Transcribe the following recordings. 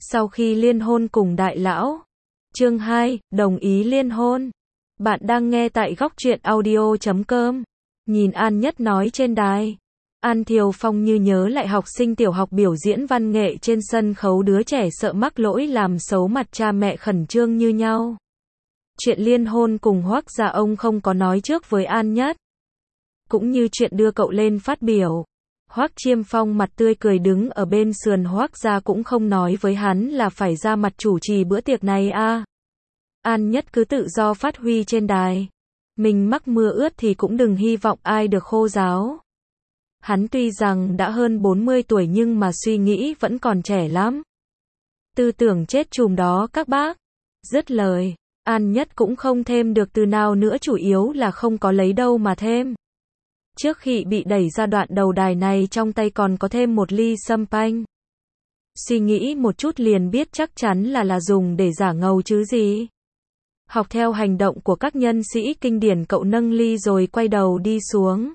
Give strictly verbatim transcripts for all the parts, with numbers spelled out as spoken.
Sau khi liên hôn cùng đại lão. Chương hai, đồng ý liên hôn. Bạn đang nghe tại góc truyện audio chấm com. Nhìn An Nhất nói trên đài. An Thiều Phong như nhớ lại học sinh tiểu học biểu diễn văn nghệ trên sân khấu, đứa trẻ sợ mắc lỗi làm xấu mặt cha mẹ khẩn trương như nhau. Chuyện liên hôn cùng Hoắc gia ông không có nói trước với An Nhất. Cũng như chuyện đưa cậu lên phát biểu. Hoắc Chiêm Phong mặt tươi cười đứng ở bên sườn Hoắc gia cũng không nói với hắn là phải ra mặt chủ trì bữa tiệc này a. À. An Nhất cứ tự do phát huy trên đài. Mình mắc mưa ướt thì cũng đừng hy vọng ai được khô ráo. Hắn tuy rằng đã hơn bốn mươi tuổi nhưng mà suy nghĩ vẫn còn trẻ lắm. Tư tưởng chết chùm đó các bác. Dứt lời, An Nhất cũng không thêm được từ nào nữa, chủ yếu là không có lấy đâu mà thêm. Trước khi bị đẩy ra đoạn đầu đài này trong tay còn có thêm một ly sâm panh. Suy nghĩ một chút liền biết chắc chắn là là dùng để giả ngầu chứ gì. Học theo hành động của các nhân sĩ kinh điển, cậu nâng ly rồi quay đầu đi xuống.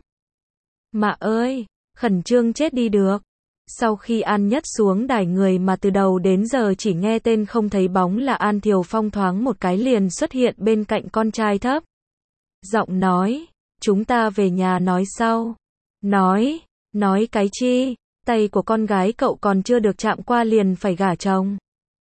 Mạ ơi, khẩn trương chết đi được. Sau khi An Nhất xuống đài, người mà từ đầu đến giờ chỉ nghe tên không thấy bóng là An Thiều Phong thoáng một cái liền xuất hiện bên cạnh con trai thấp. Giọng nói, chúng ta về nhà nói sau. Nói, nói cái chi, tay của con gái cậu còn chưa được chạm qua liền phải gả chồng.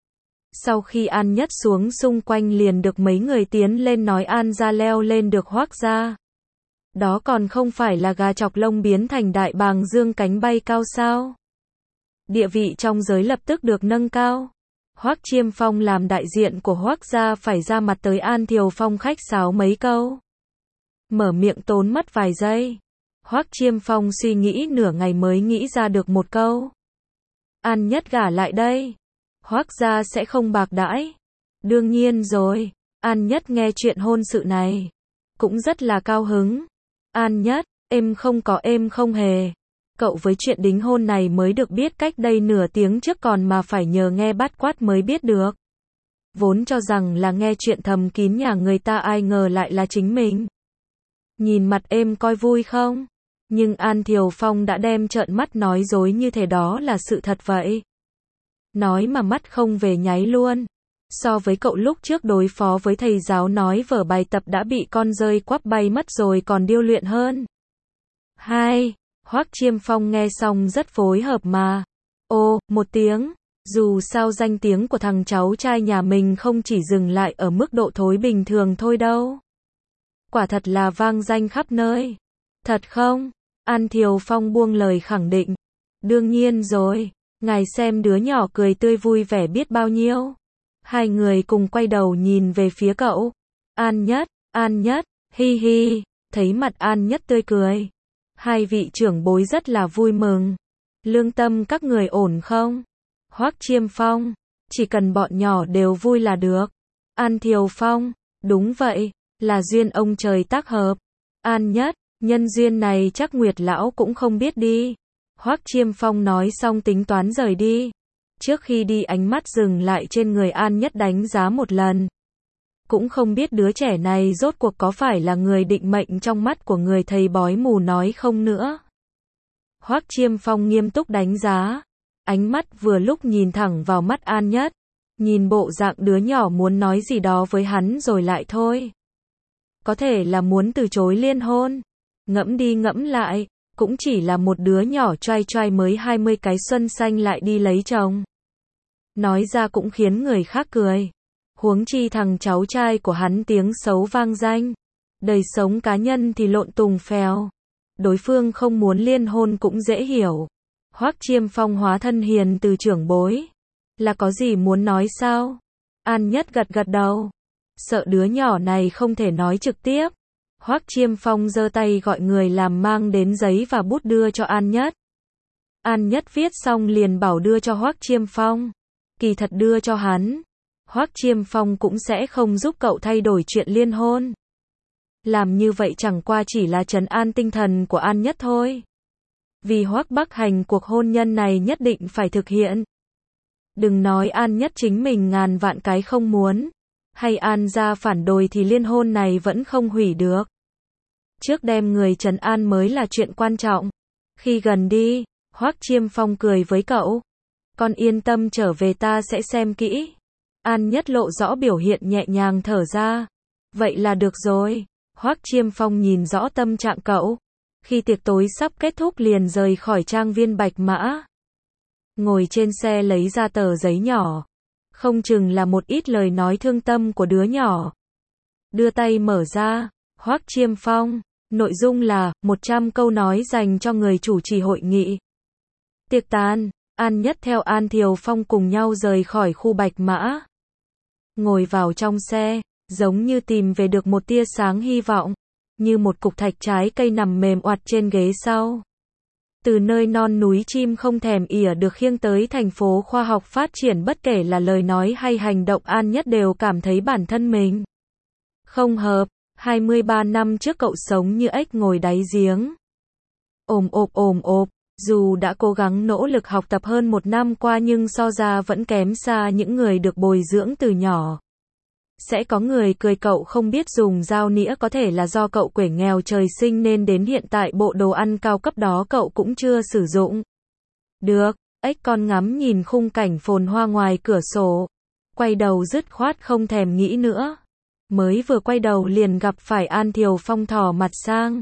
Sau khi An Nhất xuống, xung quanh liền được mấy người tiến lên nói An gia leo lên được Hoắc gia. Đó còn không phải là gà chọc lông biến thành đại bàng dương cánh bay cao sao? Địa vị trong giới lập tức được nâng cao. Hoắc Chiêm Phong làm đại diện của Hoắc gia phải ra mặt tới An Thiều Phong khách sáo mấy câu. Mở miệng tốn mất vài giây. Hoắc Chiêm Phong suy nghĩ nửa ngày mới nghĩ ra được một câu. An Nhất gả lại đây. Hoắc gia sẽ không bạc đãi. Đương nhiên rồi. An Nhất nghe chuyện hôn sự này cũng rất là cao hứng. An Nhất, em không có em không hề. Cậu với chuyện đính hôn này mới được biết cách đây nửa tiếng trước còn mà phải nhờ nghe bát quát mới biết được. Vốn cho rằng là nghe chuyện thầm kín nhà người ta, ai ngờ lại là chính mình. Nhìn mặt em coi vui không? Nhưng An Thiều Phong đã đem trợn mắt nói dối như thể đó là sự thật vậy. Nói mà mắt không về nháy luôn. So với cậu lúc trước đối phó với thầy giáo nói vở bài tập đã bị con rơi quắp bay mất rồi còn điêu luyện hơn. Hai, Hoắc Chiêm Phong nghe xong rất phối hợp mà. Ô, một tiếng. Dù sao danh tiếng của thằng cháu trai nhà mình không chỉ dừng lại ở mức độ thối bình thường thôi đâu. Quả thật là vang danh khắp nơi. Thật không? An Thiều Phong buông lời khẳng định. Đương nhiên rồi. Ngài xem đứa nhỏ cười tươi vui vẻ biết bao nhiêu. Hai người cùng quay đầu nhìn về phía cậu. An Nhất, An Nhất, hi hi. Thấy mặt An Nhất tươi cười. Hai vị trưởng bối rất là vui mừng. Lương tâm các người ổn không? Hoắc Chiêm Phong, chỉ cần bọn nhỏ đều vui là được. An Thiều Phong, đúng vậy, là duyên ông trời tác hợp. An Nhất, nhân duyên này chắc Nguyệt lão cũng không biết đi. Hoắc Chiêm Phong nói xong tính toán rời đi. Trước khi đi ánh mắt dừng lại trên người An Nhất đánh giá một lần. Cũng không biết đứa trẻ này rốt cuộc có phải là người định mệnh trong mắt của người thầy bói mù nói không nữa. Hoắc Chiêm Phong nghiêm túc đánh giá. Ánh mắt vừa lúc nhìn thẳng vào mắt An Nhất. Nhìn bộ dạng đứa nhỏ muốn nói gì đó với hắn rồi lại thôi. Có thể là muốn từ chối liên hôn. Ngẫm đi ngẫm lại, cũng chỉ là một đứa nhỏ choai choai mới hai mươi cái xuân xanh lại đi lấy chồng. Nói ra cũng khiến người khác cười. Huống chi thằng cháu trai của hắn tiếng xấu vang danh. Đời sống cá nhân thì lộn tùng phèo. Đối phương không muốn liên hôn cũng dễ hiểu. Hoắc Chiêm Phong hóa thân hiền từ trưởng bối. Là có gì muốn nói sao? An Nhất gật gật đầu. Sợ đứa nhỏ này không thể nói trực tiếp. Hoắc Chiêm Phong giơ tay gọi người làm mang đến giấy và bút đưa cho An Nhất. An Nhất viết xong liền bảo đưa cho Hoắc Chiêm Phong. Kỳ thật đưa cho hắn, Hoắc Chiêm Phong cũng sẽ không giúp cậu thay đổi chuyện liên hôn. Làm như vậy chẳng qua chỉ là trấn an tinh thần của An Nhất thôi. Vì Hoắc Bắc Hành cuộc hôn nhân này nhất định phải thực hiện. Đừng nói An Nhất chính mình ngàn vạn cái không muốn, hay An gia phản đối thì liên hôn này vẫn không hủy được. Trước đem người trấn an mới là chuyện quan trọng. Khi gần đi, Hoắc Chiêm Phong cười với cậu. Con yên tâm trở về ta sẽ xem kỹ. An Nhất lộ rõ biểu hiện nhẹ nhàng thở ra. Vậy là được rồi. Hoắc Chiêm Phong nhìn rõ tâm trạng cậu. Khi tiệc tối sắp kết thúc liền rời khỏi trang viên Bạch Mã. Ngồi trên xe lấy ra tờ giấy nhỏ. Không chừng là một ít lời nói thương tâm của đứa nhỏ. Đưa tay mở ra. Hoắc Chiêm Phong. Nội dung là một trăm câu nói dành cho người chủ trì hội nghị. Tiệc tàn. An Nhất theo An Thiều Phong cùng nhau rời khỏi khu Bạch Mã. Ngồi vào trong xe, giống như tìm về được một tia sáng hy vọng, như một cục thạch trái cây nằm mềm oặt trên ghế sau. Từ nơi non núi chim không thèm ỉa được khiêng tới thành phố khoa học phát triển, bất kể là lời nói hay hành động, An Nhất đều cảm thấy bản thân mình không hợp. hai mươi ba năm trước cậu sống như ếch ngồi đáy giếng. Ồm ộp ồm ộp. Dù đã cố gắng nỗ lực học tập hơn một năm qua nhưng so ra vẫn kém xa những người được bồi dưỡng từ nhỏ. Sẽ có người cười cậu không biết dùng dao nĩa, có thể là do cậu quể nghèo trời sinh nên đến hiện tại bộ đồ ăn cao cấp đó cậu cũng chưa sử dụng được. Ếch con ngắm nhìn khung cảnh phồn hoa ngoài cửa sổ. Quay đầu dứt khoát không thèm nghĩ nữa. Mới vừa quay đầu liền gặp phải An Thiều Phong thò mặt sang.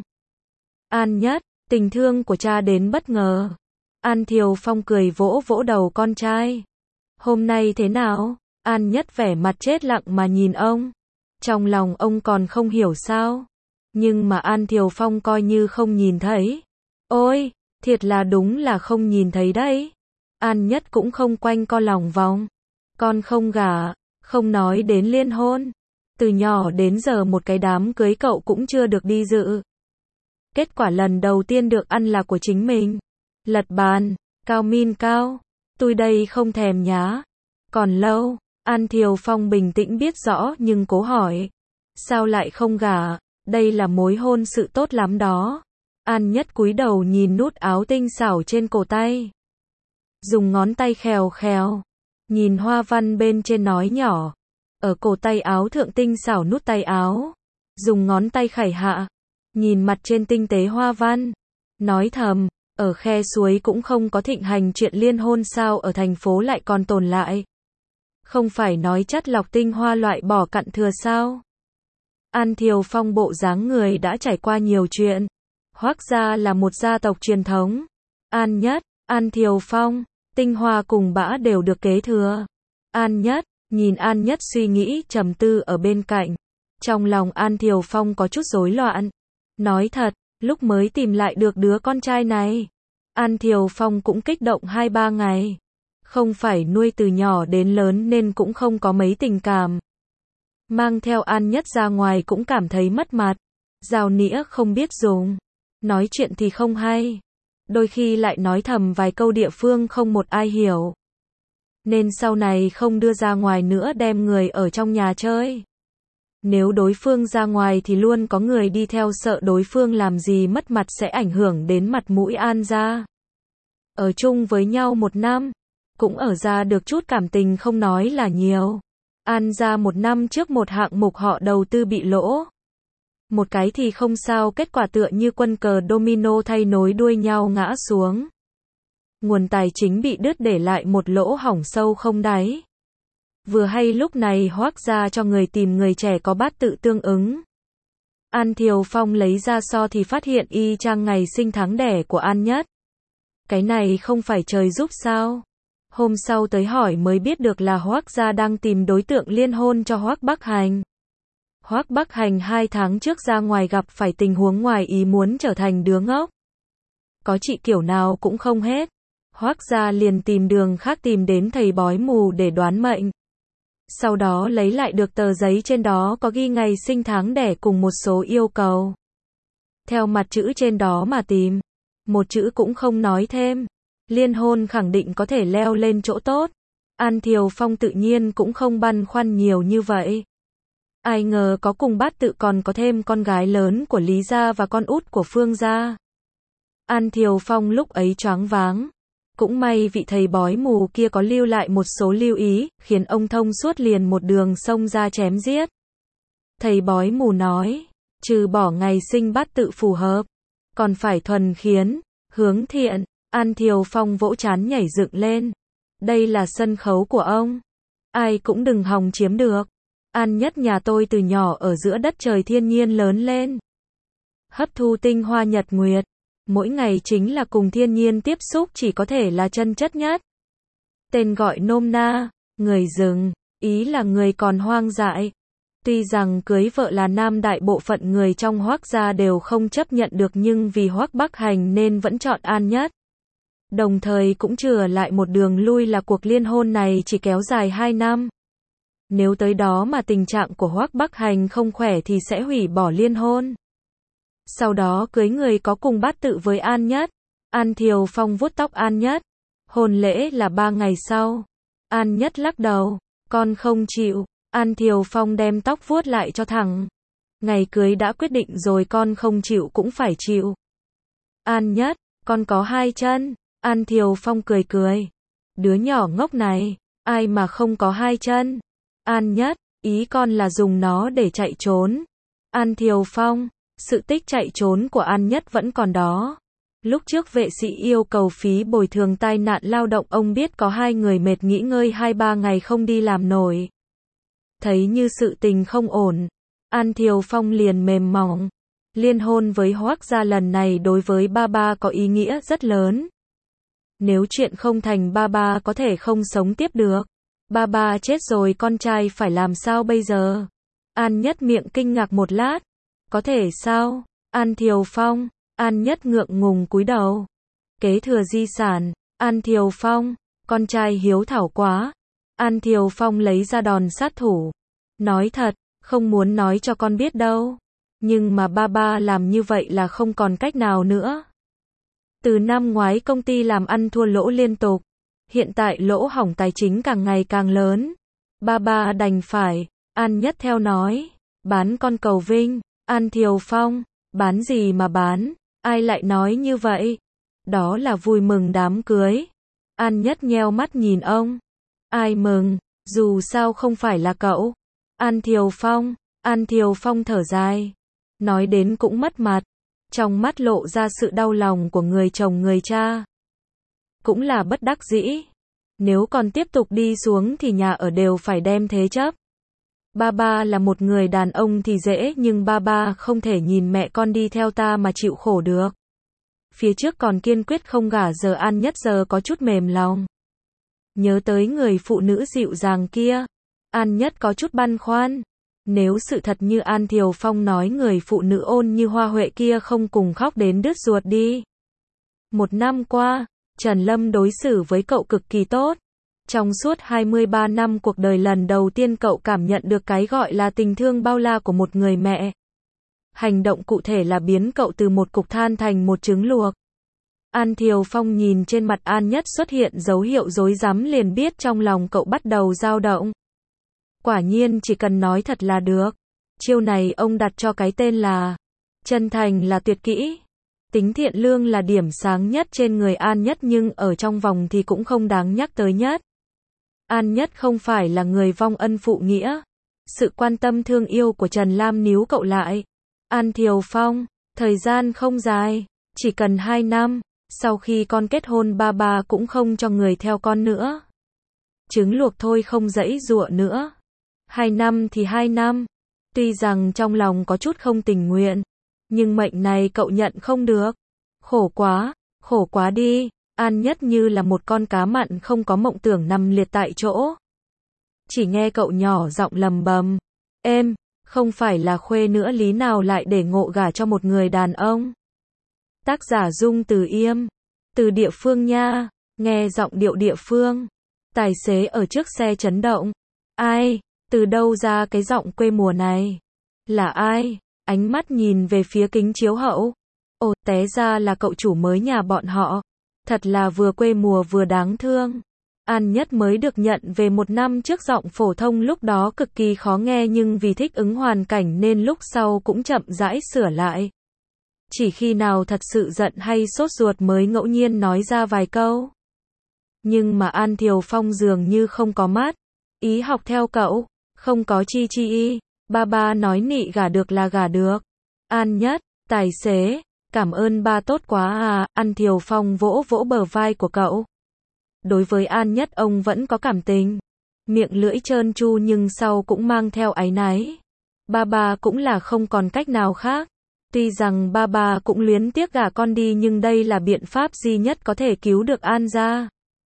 An Nhất. Tình thương của cha đến bất ngờ. An Thiều Phong cười vỗ vỗ đầu con trai. Hôm nay thế nào? An Nhất vẻ mặt chết lặng mà nhìn ông. Trong lòng ông còn không hiểu sao. Nhưng mà An Thiều Phong coi như không nhìn thấy. Ôi, thiệt là đúng là không nhìn thấy đấy. An Nhất cũng không quanh co lòng vòng. Con không gả, không nói đến liên hôn. Từ nhỏ đến giờ một cái đám cưới cậu cũng chưa được đi dự. Kết quả lần đầu tiên được ăn là của chính mình. Lật bàn, cao min cao. Tôi đây không thèm nhá. Còn lâu. An Thiều Phong bình tĩnh biết rõ nhưng cố hỏi. Sao lại không gả? Đây là mối hôn sự tốt lắm đó. An Nhất cúi đầu nhìn nút áo tinh xảo trên cổ tay. Dùng ngón tay khèo khèo. Nhìn hoa văn bên trên nói nhỏ. Ở cổ tay áo thượng tinh xảo nút tay áo. Dùng ngón tay khải hạ. Nhìn mặt trên tinh tế hoa văn. Nói thầm, ở khe suối cũng không có thịnh hành chuyện liên hôn sao ở thành phố lại còn tồn lại. Không phải nói chất lọc tinh hoa loại bỏ cặn thừa sao. An Thiều Phong bộ dáng người đã trải qua nhiều chuyện. Hoắc gia là một gia tộc truyền thống. An Nhất, An Thiều Phong, tinh hoa cùng bã đều được kế thừa. An Nhất, nhìn An Nhất suy nghĩ trầm tư ở bên cạnh. Trong lòng An Thiều Phong có chút rối loạn. Nói thật, lúc mới tìm lại được đứa con trai này, An Thiều Phong cũng kích động hai ba ngày. Không phải nuôi từ nhỏ đến lớn nên cũng không có mấy tình cảm. Mang theo An Nhất ra ngoài cũng cảm thấy mất mặt. Dao nĩa không biết dùng. Nói chuyện thì không hay. Đôi khi lại nói thầm vài câu địa phương không một ai hiểu. Nên sau này không đưa ra ngoài nữa, đem người ở trong nhà chơi. Nếu đối phương ra ngoài thì luôn có người đi theo, sợ đối phương làm gì mất mặt sẽ ảnh hưởng đến mặt mũi An gia. Ở chung với nhau một năm, cũng ở ra được chút cảm tình không nói là nhiều. An gia một năm trước một hạng mục họ đầu tư bị lỗ. Một cái thì không sao, kết quả tựa như quân cờ domino thay nối đuôi nhau ngã xuống. Nguồn tài chính bị đứt để lại một lỗ hổng sâu không đáy. Vừa hay lúc này Hoắc gia cho người tìm người trẻ có bát tự tương ứng. An Thiều Phong lấy ra so thì phát hiện y chang ngày sinh tháng đẻ của An Nhất. Cái này không phải trời giúp sao? Hôm sau tới hỏi mới biết được là Hoắc gia đang tìm đối tượng liên hôn cho Hoắc Bắc Hành. Hoắc Bắc Hành hai tháng trước ra ngoài gặp phải tình huống ngoài ý muốn, trở thành đứa ngốc. Có chị kiểu nào cũng không hết. Hoắc gia liền tìm đường khác, tìm đến thầy bói mù để đoán mệnh. Sau đó lấy lại được tờ giấy trên đó có ghi ngày sinh tháng đẻ cùng một số yêu cầu. Theo mặt chữ trên đó mà tìm. Một chữ cũng không nói thêm. Liên hôn khẳng định có thể leo lên chỗ tốt. An Thiều Phong tự nhiên cũng không băn khoăn nhiều như vậy. Ai ngờ có cùng bát tự còn có thêm con gái lớn của Lý gia và con út của Phương gia. An Thiều Phong lúc ấy choáng váng. Cũng may vị thầy bói mù kia có lưu lại một số lưu ý, khiến ông thông suốt liền một đường xông ra chém giết. Thầy bói mù nói, trừ bỏ ngày sinh bát tự phù hợp, còn phải thuần khiến, hướng thiện. An Thiều Phong vỗ trán nhảy dựng lên. Đây là sân khấu của ông. Ai cũng đừng hòng chiếm được. An Nhất nhà tôi từ nhỏ ở giữa đất trời thiên nhiên lớn lên. Hấp thu tinh hoa nhật nguyệt. Mỗi ngày chính là cùng thiên nhiên tiếp xúc, chỉ có thể là chân chất nhất. Tên gọi nôm na, người rừng, ý là người còn hoang dại. Tuy rằng cưới vợ là nam, đại bộ phận người trong Hoắc gia đều không chấp nhận được, nhưng vì Hoắc Bắc Hành nên vẫn chọn An Nhất. Đồng thời cũng chừa lại một đường lui là cuộc liên hôn này chỉ kéo dài hai năm. Nếu tới đó mà tình trạng của Hoắc Bắc Hành không khỏe thì sẽ hủy bỏ liên hôn. Sau đó cưới người có cùng bát tự với An Nhất. An Thiều Phong vuốt tóc An Nhất. Hôn lễ là ba ngày sau. An Nhất lắc đầu. Con không chịu. An Thiều Phong đem tóc vuốt lại cho thẳng. Ngày cưới đã quyết định rồi, con không chịu cũng phải chịu. An Nhất, con có hai chân. An Thiều Phong cười cười. Đứa nhỏ ngốc này, ai mà không có hai chân. An Nhất, ý con là dùng nó để chạy trốn. An Thiều Phong, sự tích chạy trốn của An Nhất vẫn còn đó. Lúc trước vệ sĩ yêu cầu phí bồi thường tai nạn lao động, ông biết có hai người mệt nghỉ ngơi hai ba ngày không đi làm nổi. Thấy như sự tình không ổn, An Thiều Phong liền mềm mỏng. Liên hôn với Hoắc gia lần này đối với ba ba có ý nghĩa rất lớn. Nếu chuyện không thành, ba ba có thể không sống tiếp được. Ba ba chết rồi, con trai phải làm sao bây giờ? An Nhất miệng kinh ngạc một lát. Có thể sao? An Thiều Phong. An Nhất ngượng ngùng cúi đầu. Kế thừa di sản. An Thiều Phong. Con trai hiếu thảo quá. An Thiều Phong lấy ra đòn sát thủ. Nói thật, không muốn nói cho con biết đâu. Nhưng mà ba ba làm như vậy là không còn cách nào nữa. Từ năm ngoái công ty làm ăn thua lỗ liên tục. Hiện tại lỗ hổng tài chính càng ngày càng lớn. Ba ba đành phải. An Nhất theo nói. Bán con cầu Vinh. An Thiều Phong. Bán gì mà bán? Ai lại nói như vậy? Đó là vui mừng đám cưới. An Nhất nheo mắt nhìn ông. Ai mừng? Dù sao không phải là cậu. An Thiều Phong. An Thiều Phong thở dài. Nói đến cũng mất mặt. Trong mắt lộ ra sự đau lòng của người chồng người cha. Cũng là bất đắc dĩ. Nếu còn tiếp tục đi xuống thì nhà ở đều phải đem thế chấp. Ba ba là một người đàn ông thì dễ, nhưng ba ba không thể nhìn mẹ con đi theo ta mà chịu khổ được. Phía trước còn kiên quyết không gả, giờ An Nhất giờ có chút mềm lòng. Nhớ tới người phụ nữ dịu dàng kia, An Nhất có chút băn khoăn. Nếu sự thật như An Thiều Phong nói, người phụ nữ ôn như hoa huệ kia không cùng khóc đến đứt ruột đi. Một năm qua, Trần Lâm đối xử với cậu cực kỳ tốt. Trong suốt hai mươi ba năm cuộc đời, lần đầu tiên cậu cảm nhận được cái gọi là tình thương bao la của một người mẹ. Hành động cụ thể là biến cậu từ một cục than thành một trứng luộc. An Thiều Phong nhìn trên mặt An Nhất xuất hiện dấu hiệu rối rắm, liền biết trong lòng cậu bắt đầu dao động. Quả nhiên chỉ cần nói thật là được. Chiêu này ông đặt cho cái tên là chân thành là tuyệt kỹ. Tính thiện lương là điểm sáng nhất trên người An Nhất, nhưng ở trong vòng thì cũng không đáng nhắc tới nhất. An Nhất không phải là người vong ân phụ nghĩa. Sự quan tâm thương yêu của Trần Lam níu cậu lại. An Thiều Phong, thời gian không dài, chỉ cần hai năm. Sau khi con kết hôn, ba ba cũng không cho người theo con nữa. Trứng luộc thôi, không giãy giụa nữa. Hai năm thì hai năm. Tuy rằng trong lòng có chút không tình nguyện, nhưng mệnh này cậu nhận không được. Khổ quá, khổ quá đi. An Nhất như là một con cá mặn không có mộng tưởng nằm liệt tại chỗ. Chỉ nghe cậu nhỏ giọng lầm bầm. Em, không phải là khuê nữa, lý nào lại để ngộ gả cho một người đàn ông. Tác giả Dung Từ Yêm. Từ địa phương nha. Nghe giọng điệu địa phương. Tài xế ở trước xe chấn động. Ai? Từ đâu ra cái giọng quê mùa này? Là ai? Ánh mắt nhìn về phía kính chiếu hậu. Ồ, té ra là cậu chủ mới nhà bọn họ. Thật là vừa quê mùa vừa đáng thương. An Nhất mới được nhận về một năm trước, giọng phổ thông lúc đó cực kỳ khó nghe, nhưng vì thích ứng hoàn cảnh nên lúc sau cũng chậm rãi sửa lại. Chỉ khi nào thật sự giận hay sốt ruột mới ngẫu nhiên nói ra vài câu. Nhưng mà An Thiều Phong dường như không có mắt. Ý học theo cậu, không có chi chi y. Ba ba nói nị gả được là gả được. An Nhất, tài xế, cảm ơn ba tốt quá à. An Thiều Phong vỗ vỗ bờ vai của cậu. đối với An Nhất ông vẫn có cảm tình. Miệng lưỡi trơn tru nhưng sau cũng mang theo áy náy. Ba ba cũng là không còn cách nào khác. Tuy rằng ba ba cũng luyến tiếc gả con đi nhưng đây là biện pháp duy nhất có thể cứu được An gia.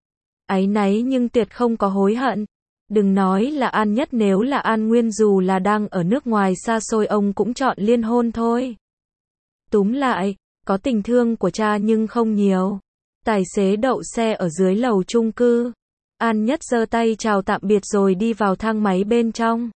Áy náy nhưng tuyệt không có hối hận. Đừng nói là An Nhất, nếu là An Nguyên dù là đang ở nước ngoài xa xôi ông cũng chọn liên hôn thôi. Túm lại, có tình thương của cha nhưng không nhiều. Tài xế đậu xe ở dưới lầu chung cư. An Nhất giơ tay chào tạm biệt rồi đi vào thang máy bên trong.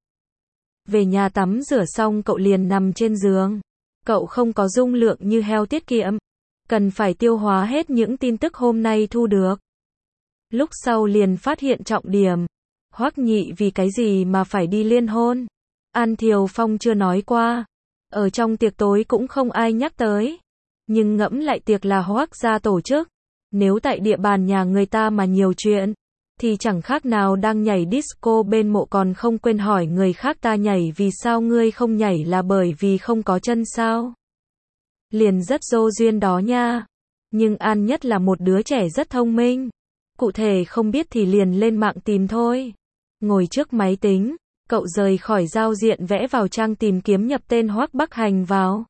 Về nhà tắm rửa xong cậu liền nằm trên giường. Cậu không có dung lượng như heo tiết kiệm. Cần phải tiêu hóa hết những tin tức hôm nay thu được. Lúc sau liền phát hiện trọng điểm. Hoắc Nhị vì cái gì mà phải đi liên hôn? An Thiều Phong chưa nói qua. Ở trong tiệc tối cũng không ai nhắc tới. Nhưng ngẫm lại tiệc là Hoắc gia tổ chức. Nếu tại địa bàn nhà người ta mà nhiều chuyện, thì chẳng khác nào đang nhảy disco bên mộ, còn không quên hỏi người khác ta nhảy vì sao ngươi không nhảy, là bởi vì không có chân sao? Liền rất vô duyên đó nha. Nhưng An Nhất là một đứa trẻ rất thông minh. Cụ thể không biết thì liền lên mạng tìm thôi. Ngồi trước máy tính, cậu rời khỏi giao diện vẽ vào trang tìm kiếm nhập tên Hoắc Bắc Hành vào.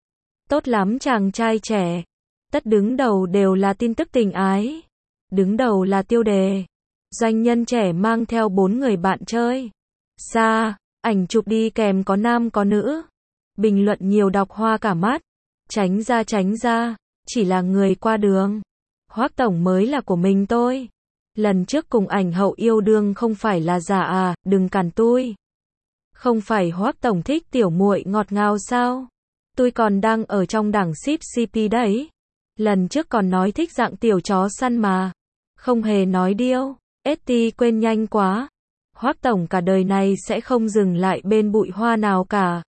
Tốt lắm chàng trai trẻ. Tất đứng đầu đều là tin tức tình ái. Đứng đầu là tiêu đề. Doanh nhân trẻ mang theo bốn người bạn chơi. Xa, ảnh chụp đi kèm có nam có nữ. Bình luận nhiều đọc hoa cả mắt. Tránh ra tránh ra, chỉ là người qua đường. Hoắc tổng mới là của mình tôi. Lần trước cùng ảnh hậu yêu đương không phải là giả à, đừng cản tôi. Không phải Hoắc tổng thích tiểu muội ngọt ngào sao? Tôi còn đang ở trong đảng ship xê pê đấy. Lần trước còn nói thích dạng tiểu chó săn mà. Không hề nói điêu. ét tê quên nhanh quá. Hoắc tổng cả đời này sẽ không dừng lại bên bụi hoa nào cả.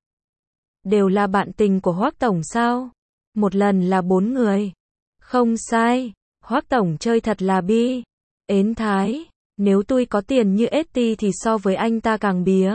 Đều là bạn tình của Hoắc tổng sao? Một lần là bốn người. Không sai. Hoắc tổng chơi thật là bi. Ến thái. Nếu tôi có tiền như ét tê thì so với anh ta càng bía.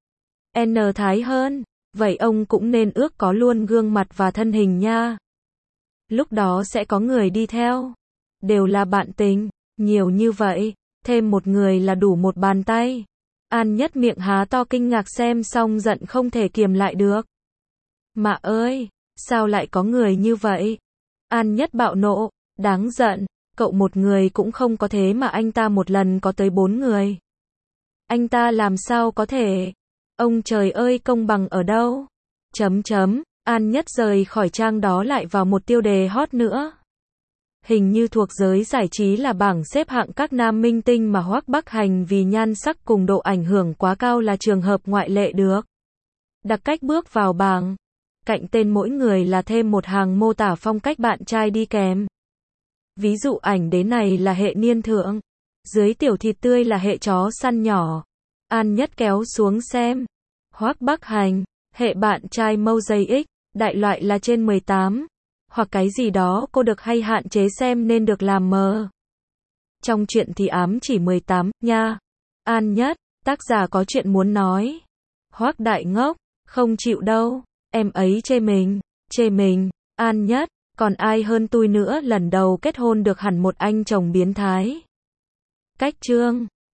N thái hơn. Vậy ông cũng nên ước có luôn gương mặt và thân hình nha. Lúc đó sẽ có người đi theo. Đều là bạn tình. Nhiều như vậy. Thêm một người là đủ một bàn tay. An Nhất miệng há to kinh ngạc xem xong giận không thể kiềm lại được. Mạ ơi, sao lại có người như vậy? An Nhất bạo nộ, đáng giận, cậu một người cũng không có thế mà anh ta một lần có tới bốn người. Anh ta làm sao có thể? Ông trời ơi, công bằng ở đâu? Chấm chấm, An Nhất rời khỏi trang đó lại vào một tiêu đề hot nữa. Hình như thuộc giới giải trí là bảng xếp hạng các nam minh tinh mà Hoắc Bắc Hành vì nhan sắc cùng độ ảnh hưởng quá cao là trường hợp ngoại lệ được. Đặc cách bước vào bảng. Cạnh tên mỗi người là thêm một hàng mô tả phong cách bạn trai đi kèm. Ví dụ ảnh đế này là hệ niên thượng. Dưới tiểu thịt tươi là hệ chó săn nhỏ. An Nhất kéo xuống xem. Hoắc Bắc Hành, hệ bạn trai mâu dây X, đại loại là trên mười tám. Hoặc cái gì đó cô được hay hạn chế xem nên được làm mờ. Trong chuyện thì ám chỉ mười tám, nha. An Nhất, tác giả có chuyện muốn nói. Hoắc đại ngốc, không chịu đâu. Em ấy chê mình, chê mình. An Nhất, còn ai hơn tôi nữa, lần đầu kết hôn được hẳn một anh chồng biến thái. Cách chương